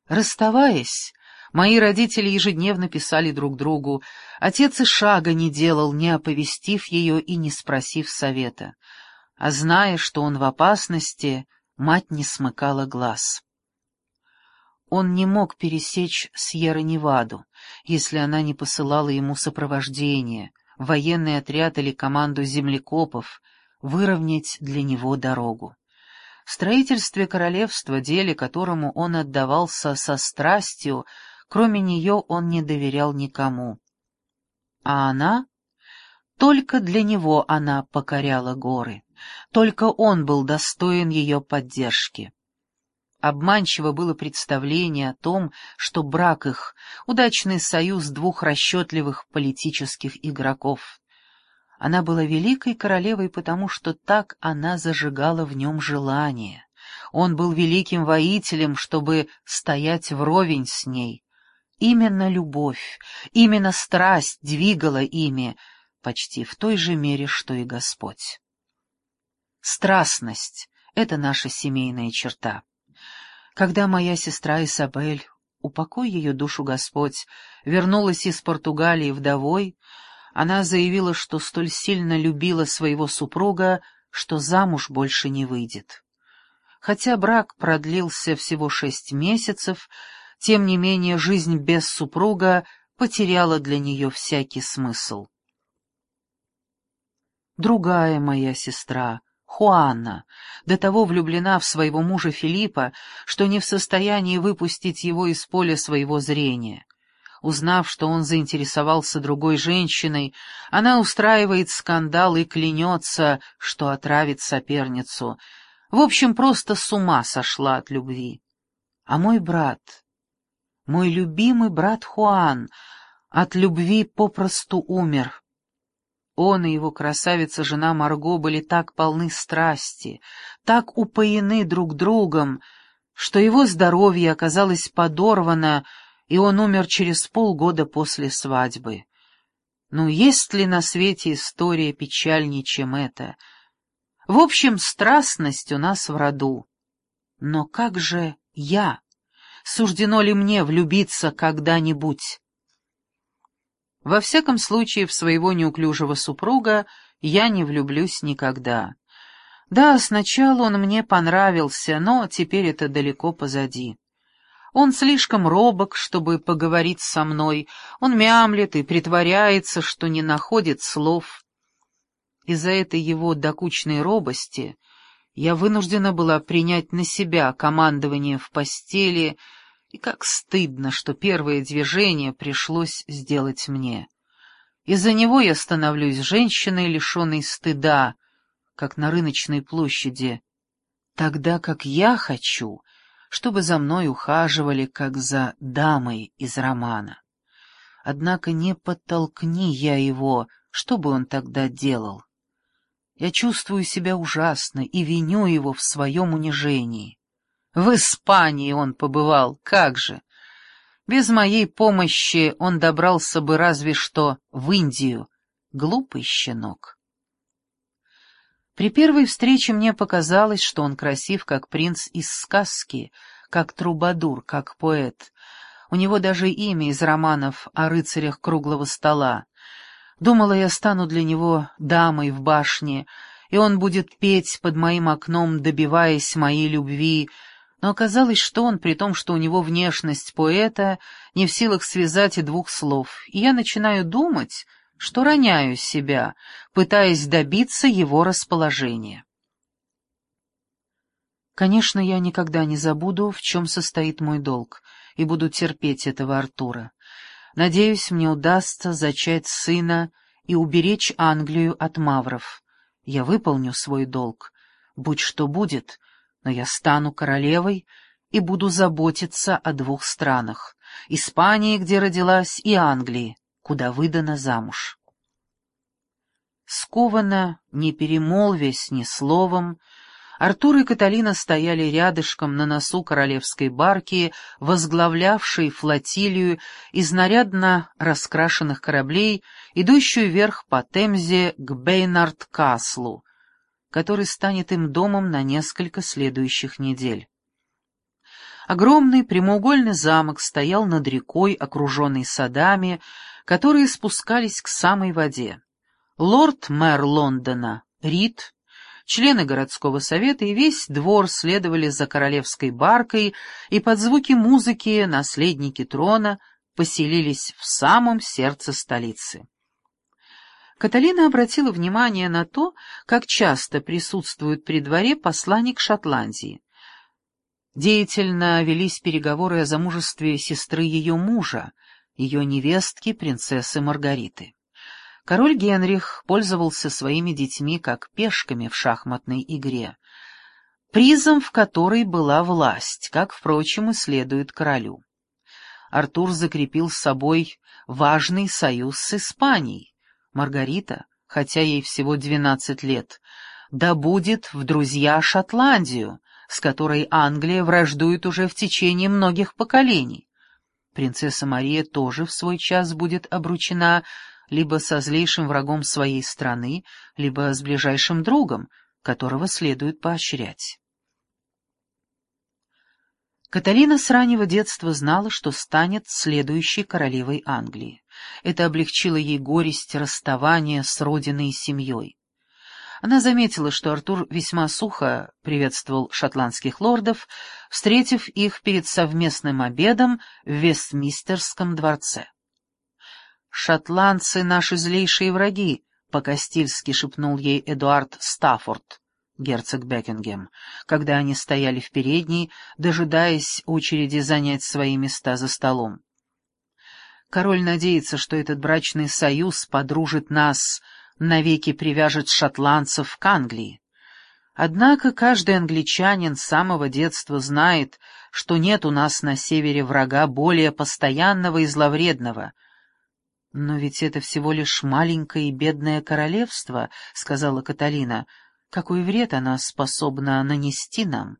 Расставаясь, мои родители ежедневно писали друг другу. Отец и шага не делал, не оповестив ее и не спросив совета. А зная, что он в опасности, мать не смыкала глаз. Он не мог пересечь Сьерра-Неваду, если она не посылала ему сопровождение, военный отряд или команду землекопов, выровнять для него дорогу. В строительстве королевства, деле которому он отдавался со страстью, кроме нее он не доверял никому. А она? Только для него она покоряла горы, только он был достоин ее поддержки. Обманчиво было представление о том, что брак их — удачный союз двух расчетливых политических игроков. Она была великой королевой, потому что так она зажигала в нем желание. Он был великим воителем, чтобы стоять вровень с ней. Именно любовь, именно страсть двигала ими, почти в той же мере, что и Господь. Страстность — это наша семейная черта. Когда моя сестра Исабель, упокой ее душу Господь, вернулась из Португалии вдовой, она заявила, что столь сильно любила своего супруга, что замуж больше не выйдет. Хотя брак продлился всего 6 месяцев, тем не менее жизнь без супруга потеряла для нее всякий смысл. Другая моя сестра, Хуанна, до того влюблена в своего мужа Филиппа, что не в состоянии выпустить его из поля своего зрения. Узнав, что он заинтересовался другой женщиной, она устраивает скандал и клянется, что отравит соперницу. В общем, просто с ума сошла от любви. А мой брат, мой любимый брат Хуан, от любви попросту умер. Он и его красавица-жена Марго были так полны страсти, так упоены друг другом, что его здоровье оказалось подорвано, и он умер через полгода после свадьбы. Ну, есть ли на свете история печальнее, чем эта? В общем, страстность у нас в роду. Но как же я? Суждено ли мне влюбиться когда-нибудь? Во всяком случае, в своего неуклюжего супруга я не влюблюсь никогда. Да, сначала он мне понравился, но теперь это далеко позади. Он слишком робок, чтобы поговорить со мной, он мямлет и притворяется, что не находит слов. Из-за этой его докучной робости я вынуждена была принять на себя командование в постели, и как стыдно, что первое движение пришлось сделать мне. Из-за него я становлюсь женщиной, лишенной стыда, как на рыночной площади, тогда как я хочу, чтобы за мной ухаживали, как за дамой из романа. Однако не подтолкни я его, что бы он тогда делал? Я чувствую себя ужасно и виню его в своем унижении. В Испании он побывал, как же! Без моей помощи он добрался бы разве что в Индию. Глупый щенок. При первой встрече мне показалось, что он красив, как принц из сказки, как трубадур, как поэт. У него даже имя из романов о рыцарях круглого стола. Думала, я стану для него дамой в башне, и он будет петь под моим окном, добиваясь моей любви, но оказалось, что он, при том, что у него внешность поэта, не в силах связать и двух слов, и я начинаю думать, что роняю себя, пытаясь добиться его расположения. Конечно, я никогда не забуду, в чем состоит мой долг, и буду терпеть этого Артура. Надеюсь, мне удастся зачать сына и уберечь Англию от мавров. Я выполню свой долг, будь что будет, но я стану королевой и буду заботиться о двух странах — Испании, где родилась, и Англии, куда выдана замуж. Скованно, не перемолвясь ни словом, Артур и Каталина стояли рядышком на носу королевской барки, возглавлявшей флотилию из нарядно раскрашенных кораблей, идущую вверх по Темзе к Бейнард-Каслу, который станет им домом на несколько следующих недель. Огромный прямоугольный замок стоял над рекой, окруженный садами, которые спускались к самой воде. Лорд-мэр Лондона, Рид, члены городского совета и весь двор следовали за королевской баркой, и под звуки музыки наследники трона поселились в самом сердце столицы. Каталина обратила внимание на то, как часто присутствует при дворе посланник Шотландии. Деятельно велись переговоры о замужестве сестры ее мужа, ее невестки, принцессы Маргариты. Король Генрих пользовался своими детьми как пешками в шахматной игре, призом в которой была власть, как, впрочем, и следует королю. Артур закрепил с собой важный союз с Испанией. Маргарита, хотя ей всего 12 лет, добудет в друзья Шотландию, с которой Англия враждует уже в течение многих поколений. Принцесса Мария тоже в свой час будет обручена либо со злейшим врагом своей страны, либо с ближайшим другом, которого следует поощрять. Каталина с раннего детства знала, что станет следующей королевой Англии. Это облегчило ей горесть расставания с родиной и семьей. Она заметила, что Артур весьма сухо приветствовал шотландских лордов, встретив их перед совместным обедом в Вестминстерском дворце. «Шотландцы — наши злейшие враги», — по-кастильски шепнул ей Эдуард Стаффорд, герцог Бекингем, когда они стояли в передней, дожидаясь очереди занять свои места за столом. «Король надеется, что этот брачный союз подружит нас, навеки привяжет шотландцев к Англии. Однако каждый англичанин с самого детства знает, что нет у нас на севере врага более постоянного и зловредного». «Но ведь это всего лишь маленькое и бедное королевство», — сказала Каталина. «Какой вред она способна нанести нам?»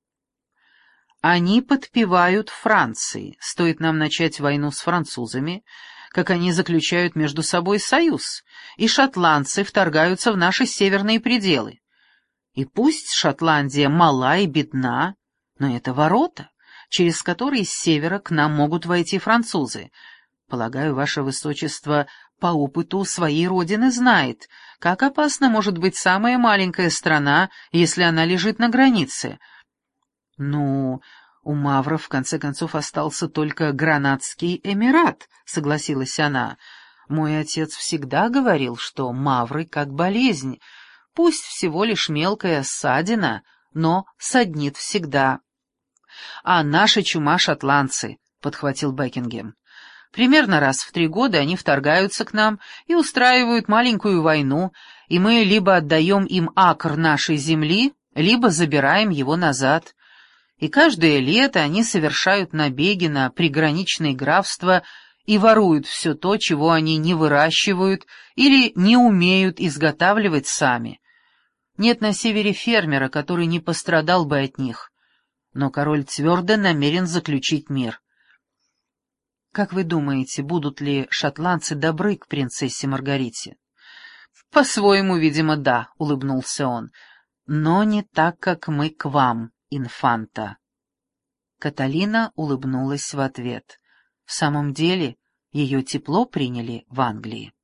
«Они подпевают Франции. Стоит нам начать войну с французами, как они заключают между собой союз, и шотландцы вторгаются в наши северные пределы. И пусть Шотландия мала и бедна, но это ворота, через которые с севера к нам могут войти французы. Полагаю, ваше высочество по опыту своей родины знает, как опасна может быть самая маленькая страна, если она лежит на границе. Ну, у мавров в конце концов остался только Гранадский Эмират, согласилась она. Мой отец всегда говорил, что мавры как болезнь, пусть всего лишь мелкая ссадина, но саднит всегда. А наша чума шотландцы, подхватил Бекингем. Примерно раз в 3 года они вторгаются к нам и устраивают маленькую войну, и мы либо отдаем им акр нашей земли, либо забираем его назад. И каждое лето они совершают набеги на приграничные графства и воруют все то, чего они не выращивают или не умеют изготавливать сами. Нет на севере фермера, который не пострадал бы от них. Но король твердо намерен заключить мир. Как вы думаете, будут ли шотландцы добры к принцессе Маргарите? По-своему, видимо, да, улыбнулся он. Но не так, как мы к вам, инфанта. Каталина улыбнулась в ответ. В самом деле, ее тепло приняли в Англии.